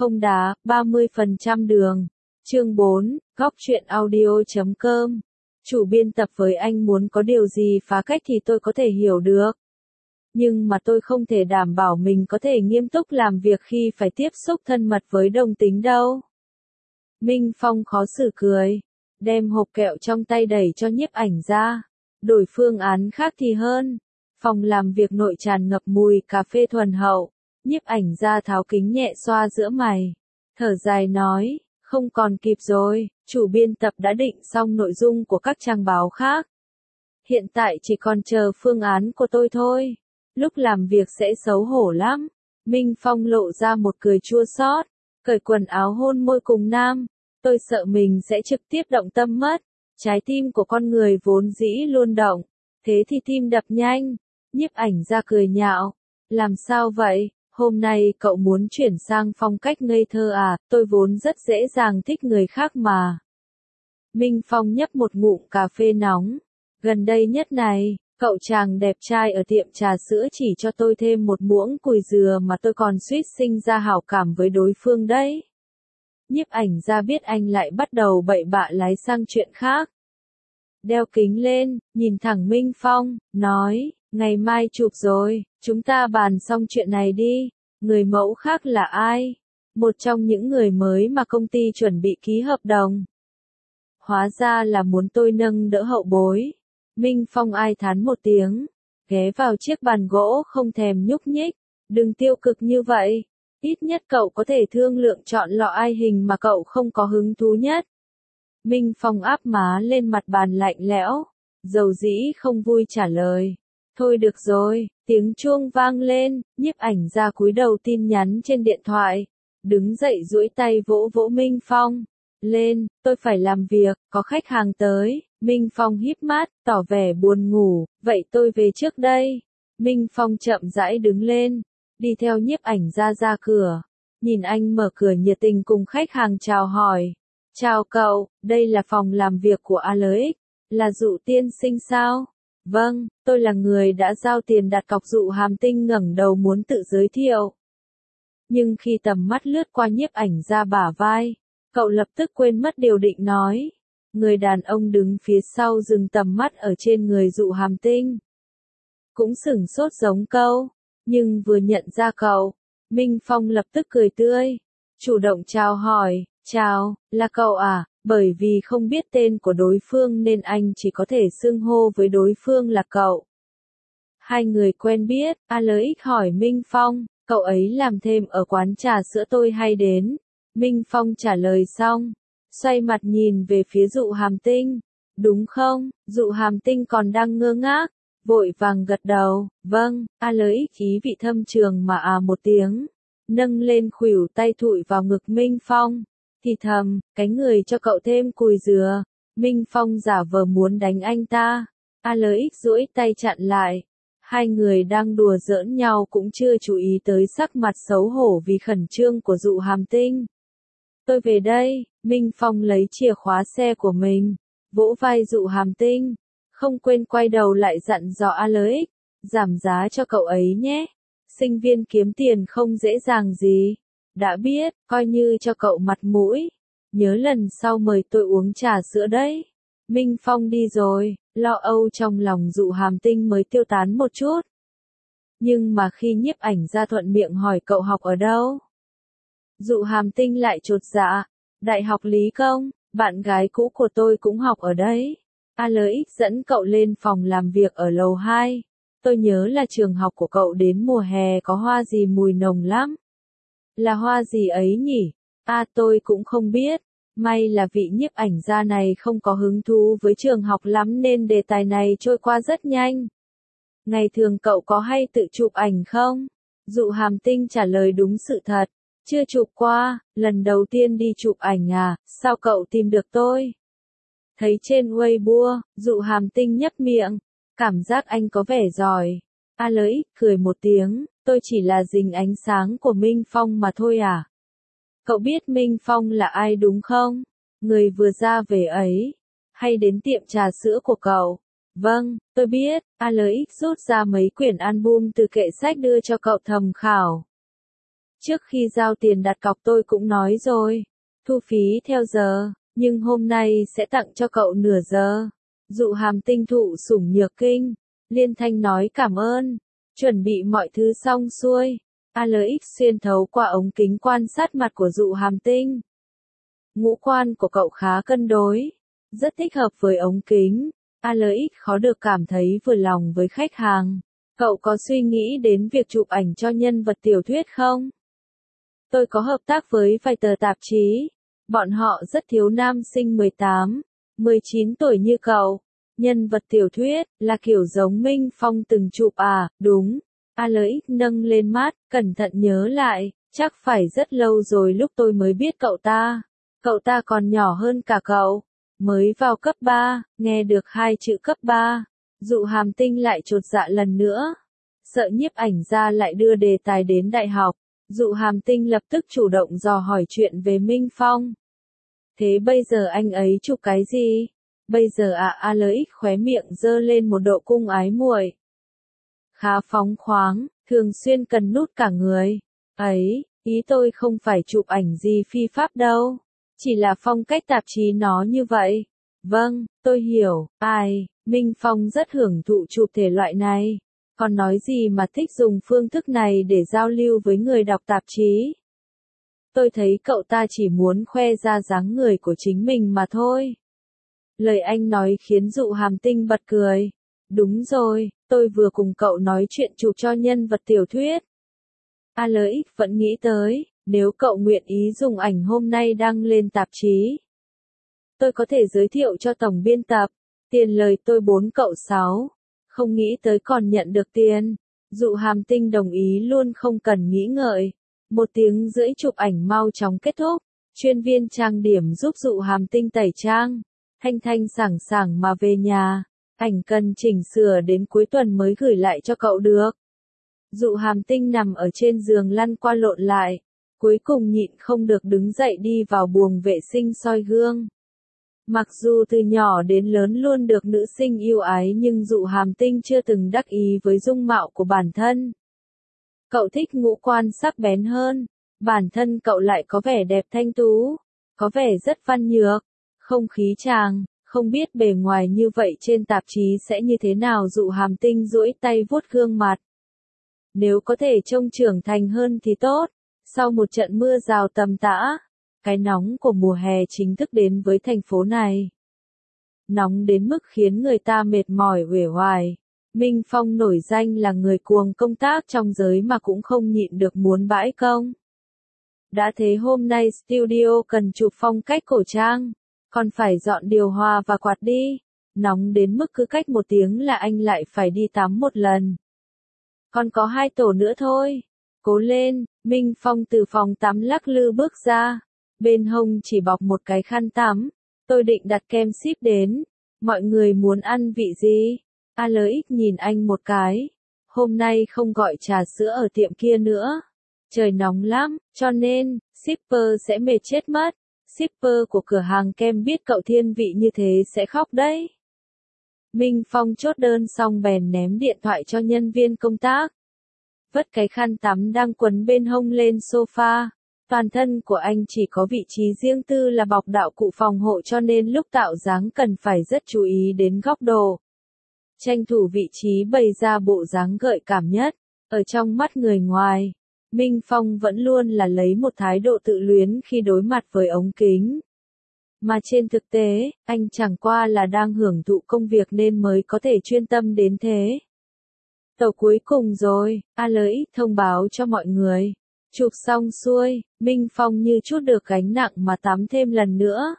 không đá, 30% đường. Chương 4, góc truyện audio.com. Chủ biên tập với anh muốn có điều gì phá cách thì tôi có thể hiểu được. Nhưng mà tôi không thể đảm bảo mình có thể nghiêm túc làm việc khi phải tiếp xúc thân mật với đồng tính đâu. Minh Phong khó xử cười, đem hộp kẹo trong tay đẩy cho nhiếp ảnh ra. Đổi phương án khác thì hơn. Phòng làm việc nội tràn ngập mùi cà phê thuần hậu. Nhiếp ảnh ra tháo kính nhẹ xoa giữa mày. Thở dài nói, không còn kịp rồi, chủ biên tập đã định xong nội dung của các trang báo khác. Hiện tại chỉ còn chờ phương án của tôi thôi. Lúc làm việc sẽ xấu hổ lắm. Minh Phong lộ ra một cười chua xót, cởi quần áo hôn môi cùng nam. Tôi sợ mình sẽ trực tiếp động tâm mất. Trái tim của con người vốn dĩ luôn động. Thế thì tim đập nhanh. Nhiếp ảnh ra cười nhạo. Làm sao vậy? Hôm nay cậu muốn chuyển sang phong cách ngây thơ à? Tôi vốn rất dễ dàng thích người khác mà. Minh Phong nhấp một ngụm cà phê nóng. Gần đây nhất này, cậu chàng đẹp trai ở tiệm trà sữa chỉ cho tôi thêm một muỗng cùi dừa mà tôi còn suýt sinh ra hảo cảm với đối phương đấy. Nhiếp ảnh ra biết anh lại bắt đầu bậy bạ lái sang chuyện khác. Đeo kính lên, nhìn thẳng Minh Phong, nói, ngày mai chụp rồi, chúng ta bàn xong chuyện này đi. Người mẫu khác là ai? Một trong những người mới mà công ty chuẩn bị ký hợp đồng. Hóa ra là muốn tôi nâng đỡ hậu bối. Minh Phong ai thán một tiếng, ghé vào chiếc bàn gỗ không thèm nhúc nhích. Đừng tiêu cực như vậy. Ít nhất cậu có thể thương lượng chọn lọ ai hình mà cậu không có hứng thú nhất. Minh Phong áp má lên mặt bàn lạnh lẽo, dầu dĩ không vui trả lời. Thôi được rồi, tiếng chuông vang lên, nhiếp ảnh ra cúi đầu tin nhắn trên điện thoại. Đứng dậy duỗi tay vỗ vỗ Minh Phong. Lên, tôi phải làm việc, có khách hàng tới. Minh Phong híp mắt, tỏ vẻ buồn ngủ, vậy tôi về trước đây. Minh Phong chậm rãi đứng lên, đi theo nhiếp ảnh ra cửa. Nhìn anh mở cửa nhiệt tình cùng khách hàng chào hỏi. Chào cậu, đây là phòng làm việc của ALX, là Dụ tiên sinh sao? Vâng, tôi là người đã giao tiền đặt cọc. Dụ Hàm Tinh ngẩng đầu muốn tự giới thiệu. Nhưng khi tầm mắt lướt qua nhiếp ảnh ra bả vai, cậu lập tức quên mất điều định nói. Người đàn ông đứng phía sau dừng tầm mắt ở trên người Dụ Hàm Tinh. Cũng sửng sốt giống câu, nhưng vừa nhận ra cậu, Minh Phong lập tức cười tươi, chủ động chào hỏi, chào, là cậu à? Bởi vì không biết tên của đối phương nên anh chỉ có thể xưng hô với đối phương là cậu. Hai người quen biết, ALX hỏi Minh Phong, cậu ấy làm thêm ở quán trà sữa tôi hay đến. Minh Phong trả lời xong, xoay mặt nhìn về phía Dụ Hàm Tinh. Đúng không? Dụ Hàm Tinh còn đang ngơ ngác, vội vàng gật đầu. Vâng, ALX ý vị thâm trường mà một tiếng, nâng lên khuỷu tay thụi vào ngực Minh Phong. Thì thầm, cái người cho cậu thêm cùi dừa. Minh Phong giả vờ muốn đánh anh ta. ALX duỗi tay chặn lại. Hai người đang đùa giỡn nhau cũng chưa chú ý tới sắc mặt xấu hổ vì khẩn trương của Dụ Hàm Tinh. Tôi về đây. Minh Phong lấy chìa khóa xe của mình, vỗ vai Dụ Hàm Tinh, không quên quay đầu lại dặn dò ALX, giảm giá cho cậu ấy nhé. Sinh viên kiếm tiền không dễ dàng gì. Đã biết, coi như cho cậu mặt mũi. Nhớ lần sau mời tôi uống trà sữa đấy. Minh Phong đi rồi, lo âu trong lòng Dụ Hàm Tinh mới tiêu tán một chút. Nhưng mà khi nhiếp ảnh ra thuận miệng hỏi cậu học ở đâu, Dụ Hàm Tinh lại chột dạ. Đại học Lý Công, bạn gái cũ của tôi cũng học ở đấy. ALX dẫn cậu lên phòng làm việc ở lầu 2. Tôi nhớ là trường học của cậu đến mùa hè có hoa gì mùi nồng lắm. Là hoa gì ấy nhỉ? Tôi cũng không biết. May là vị nhiếp ảnh gia này không có hứng thú với trường học lắm nên đề tài này trôi qua rất nhanh. Ngày thường cậu có hay tự chụp ảnh không? Dụ Hàm Tinh trả lời đúng sự thật. Chưa chụp qua, lần đầu tiên đi chụp ảnh à, sao cậu tìm được tôi? Thấy trên Weibo, Dụ Hàm Tinh nhấp miệng, cảm giác anh có vẻ giỏi. ALX cười một tiếng, tôi chỉ là dình ánh sáng của Minh Phong mà thôi à. Cậu biết Minh Phong là ai đúng không? Người vừa ra về ấy, hay đến tiệm trà sữa của cậu? Vâng, tôi biết. ALX rút ra mấy quyển album từ kệ sách đưa cho cậu tham khảo. Trước khi giao tiền đặt cọc tôi cũng nói rồi, thu phí theo giờ, nhưng hôm nay sẽ tặng cho cậu nửa giờ. Dụ Hàm Tinh thụ sủng nhược kinh, liên thanh nói cảm ơn, chuẩn bị mọi thứ xong xuôi. ALX xuyên thấu qua ống kính quan sát mặt của Dụ Hàm Tinh. Ngũ quan của cậu khá cân đối, rất thích hợp với ống kính. ALX khó được cảm thấy vừa lòng với khách hàng. Cậu có suy nghĩ đến việc chụp ảnh cho nhân vật tiểu thuyết không? Tôi có hợp tác với vài tờ tạp chí. Bọn họ rất thiếu nam sinh 18, 19 tuổi như cậu. Nhân vật tiểu thuyết là kiểu giống Minh Phong từng chụp à? Đúng. ALX nâng lên mắt, cẩn thận nhớ lại, chắc phải rất lâu rồi lúc tôi mới biết cậu ta. Cậu ta còn nhỏ hơn cả cậu, mới vào cấp 3, nghe được hai chữ cấp 3. Dụ Hàm Tinh lại chột dạ lần nữa. Sợ nhiếp ảnh gia lại đưa đề tài đến đại học. Dụ Hàm Tinh lập tức chủ động dò hỏi chuyện về Minh Phong. Thế bây giờ anh ấy chụp cái gì? Bây giờ ALX khóe miệng giơ lên một độ cung ái muội. Khá phóng khoáng, thường xuyên cần nút cả người. Ấy, ý tôi không phải chụp ảnh gì phi pháp đâu. Chỉ là phong cách tạp chí nó như vậy. Vâng, tôi hiểu. Ai, Minh Phong rất hưởng thụ chụp thể loại này. Còn nói gì mà thích dùng phương thức này để giao lưu với người đọc tạp chí. Tôi thấy cậu ta chỉ muốn khoe ra dáng người của chính mình mà thôi. Lời anh nói khiến Dụ Hàm Tinh bật cười. Đúng rồi, tôi vừa cùng cậu nói chuyện chụp cho nhân vật tiểu thuyết. ALX vẫn nghĩ tới, nếu cậu nguyện ý dùng ảnh hôm nay đăng lên tạp chí. Tôi có thể giới thiệu cho tổng biên tập, tiền lời tôi 4 cậu 6. Không nghĩ tới còn nhận được tiền. Dụ Hàm Tinh đồng ý luôn không cần nghĩ ngợi. 1 tiếng rưỡi chụp ảnh mau chóng kết thúc. Chuyên viên trang điểm giúp Dụ Hàm Tinh tẩy trang. Thanh thanh sảng sảng mà về nhà. Ảnh cần chỉnh sửa đến cuối tuần mới gửi lại cho cậu được. Dụ Hàm Tinh nằm ở trên giường lăn qua lộn lại. Cuối cùng nhịn không được đứng dậy đi vào buồng vệ sinh soi gương. Mặc dù từ nhỏ đến lớn luôn được nữ sinh yêu ái nhưng Dụ Hàm Tinh chưa từng đắc ý với dung mạo của bản thân. Cậu thích ngũ quan sắc bén hơn. Bản thân cậu lại có vẻ đẹp thanh tú. Có vẻ rất văn nhược. Không khí chàng. Không biết bề ngoài như vậy trên tạp chí sẽ như thế nào. Dụ Hàm Tinh duỗi tay vuốt gương mặt. Nếu có thể trông trưởng thành hơn thì tốt. Sau một trận mưa rào tầm tã, cái nóng của mùa hè chính thức đến với thành phố này. Nóng đến mức khiến người ta mệt mỏi uể oải. Minh Phong nổi danh là người cuồng công tác trong giới mà cũng không nhịn được muốn bãi công. Đã thế hôm nay studio cần chụp phong cách cổ trang, còn phải dọn điều hòa và quạt đi. Nóng đến mức cứ cách 1 tiếng là anh lại phải đi tắm 1 lần. Còn có 2 tổ nữa thôi. Cố lên, Minh Phong từ phòng tắm lắc lư bước ra. Bên hông chỉ bọc một cái khăn tắm. Tôi định đặt kem ship đến. Mọi người muốn ăn vị gì? ALX nhìn anh một cái. Hôm nay không gọi trà sữa ở tiệm kia nữa. Trời nóng lắm, cho nên, shipper sẽ mệt chết mất. Shipper của cửa hàng kem biết cậu thiên vị như thế sẽ khóc đấy. Minh Phong chốt đơn xong bèn ném điện thoại cho nhân viên công tác. Vất cái khăn tắm đang quấn bên hông lên sofa. Toàn thân của anh chỉ có vị trí riêng tư là bọc đạo cụ phòng hộ cho nên lúc tạo dáng cần phải rất chú ý đến góc độ. Tranh thủ vị trí bày ra bộ dáng gợi cảm nhất. Ở trong mắt người ngoài, Minh Phong vẫn luôn là lấy một thái độ tự luyến khi đối mặt với ống kính. Mà trên thực tế, anh chẳng qua là đang hưởng thụ công việc nên mới có thể chuyên tâm đến thế. Tàu cuối cùng rồi, ALX thông báo cho mọi người. Chụp xong xuôi, Minh Phong như chút được gánh nặng mà tắm thêm lần nữa.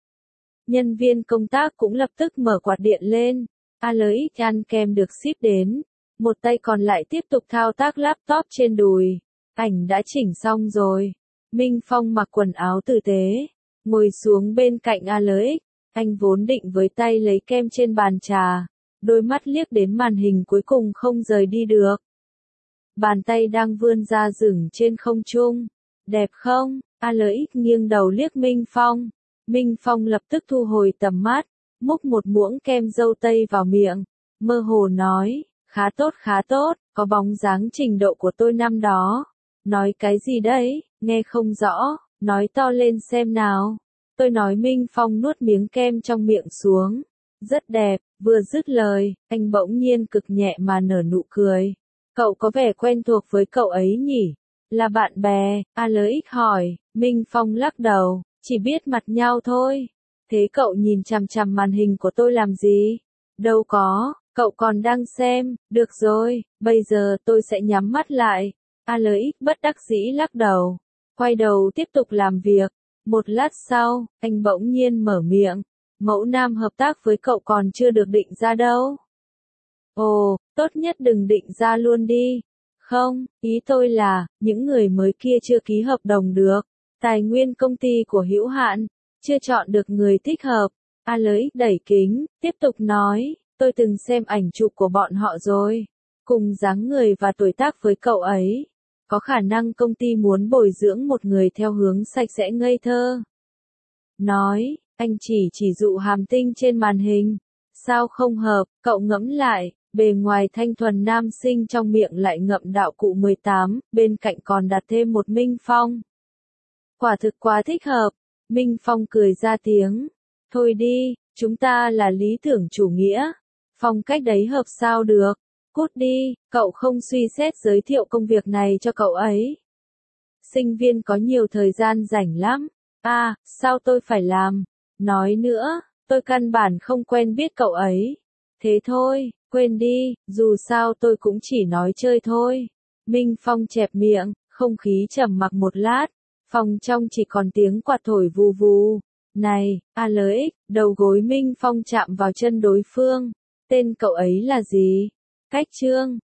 Nhân viên công tác cũng lập tức mở quạt điện lên. ALX ăn kem được ship đến. Một tay còn lại tiếp tục thao tác laptop trên đùi. Ảnh đã chỉnh xong rồi. Minh Phong mặc quần áo tử tế. Ngồi xuống bên cạnh ALX. Anh vốn định với tay lấy kem trên bàn trà. Đôi mắt liếc đến màn hình cuối cùng không rời đi được. Bàn tay đang vươn ra dửng trên không trung. Đẹp không? ALX nghiêng đầu liếc Minh Phong. Minh Phong lập tức thu hồi tầm mắt. Múc một muỗng kem dâu tây vào miệng. Mơ hồ nói, khá tốt, có bóng dáng trình độ của tôi năm đó. Nói cái gì đấy, nghe không rõ, nói to lên xem nào. Tôi nói Minh Phong nuốt miếng kem trong miệng xuống. Rất đẹp, vừa dứt lời, anh bỗng nhiên cực nhẹ mà nở nụ cười. Cậu có vẻ quen thuộc với cậu ấy nhỉ? Là bạn bè, Alex hỏi. Minh Phong lắc đầu, chỉ biết mặt nhau thôi. Thế cậu nhìn chằm chằm màn hình của tôi làm gì? Đâu có, cậu còn đang xem. Được rồi, bây giờ tôi sẽ nhắm mắt lại. Alex bất đắc dĩ lắc đầu, quay đầu tiếp tục làm việc. Một lát sau, anh bỗng nhiên mở miệng. Mẫu nam hợp tác với cậu còn chưa được định ra đâu. Ồ, tốt nhất đừng định ra luôn đi. Không, ý tôi là, những người mới kia chưa ký hợp đồng được. Tài nguyên công ty của Hữu Hạn, chưa chọn được người thích hợp. Alex đẩy kính, tiếp tục nói, tôi từng xem ảnh chụp của bọn họ rồi. Cùng dáng người và tuổi tác với cậu ấy. Có khả năng công ty muốn bồi dưỡng một người theo hướng sạch sẽ ngây thơ. Nói, anh chỉ dụ hàm tinh trên màn hình. Sao không hợp, cậu ngẫm lại, bề ngoài thanh thuần nam sinh trong miệng lại ngậm đạo cụ 18, bên cạnh còn đặt thêm một Minh Phong. Quả thực quá thích hợp. Minh Phong cười ra tiếng. Thôi đi, chúng ta là lý tưởng chủ nghĩa. Phong cách đấy hợp sao được. Cút đi, cậu không suy xét giới thiệu công việc này cho cậu ấy. Sinh viên có nhiều thời gian rảnh lắm. À, sao tôi phải làm? Nói nữa, tôi căn bản không quen biết cậu ấy. Thế thôi, quên đi, dù sao tôi cũng chỉ nói chơi thôi. Minh Phong chẹp miệng, không khí trầm mặc một lát. Phòng trong chỉ còn tiếng quạt thổi vù vù. Này, Alex, đầu gối Minh Phong chạm vào chân đối phương. Tên cậu ấy là gì? Cách Trương.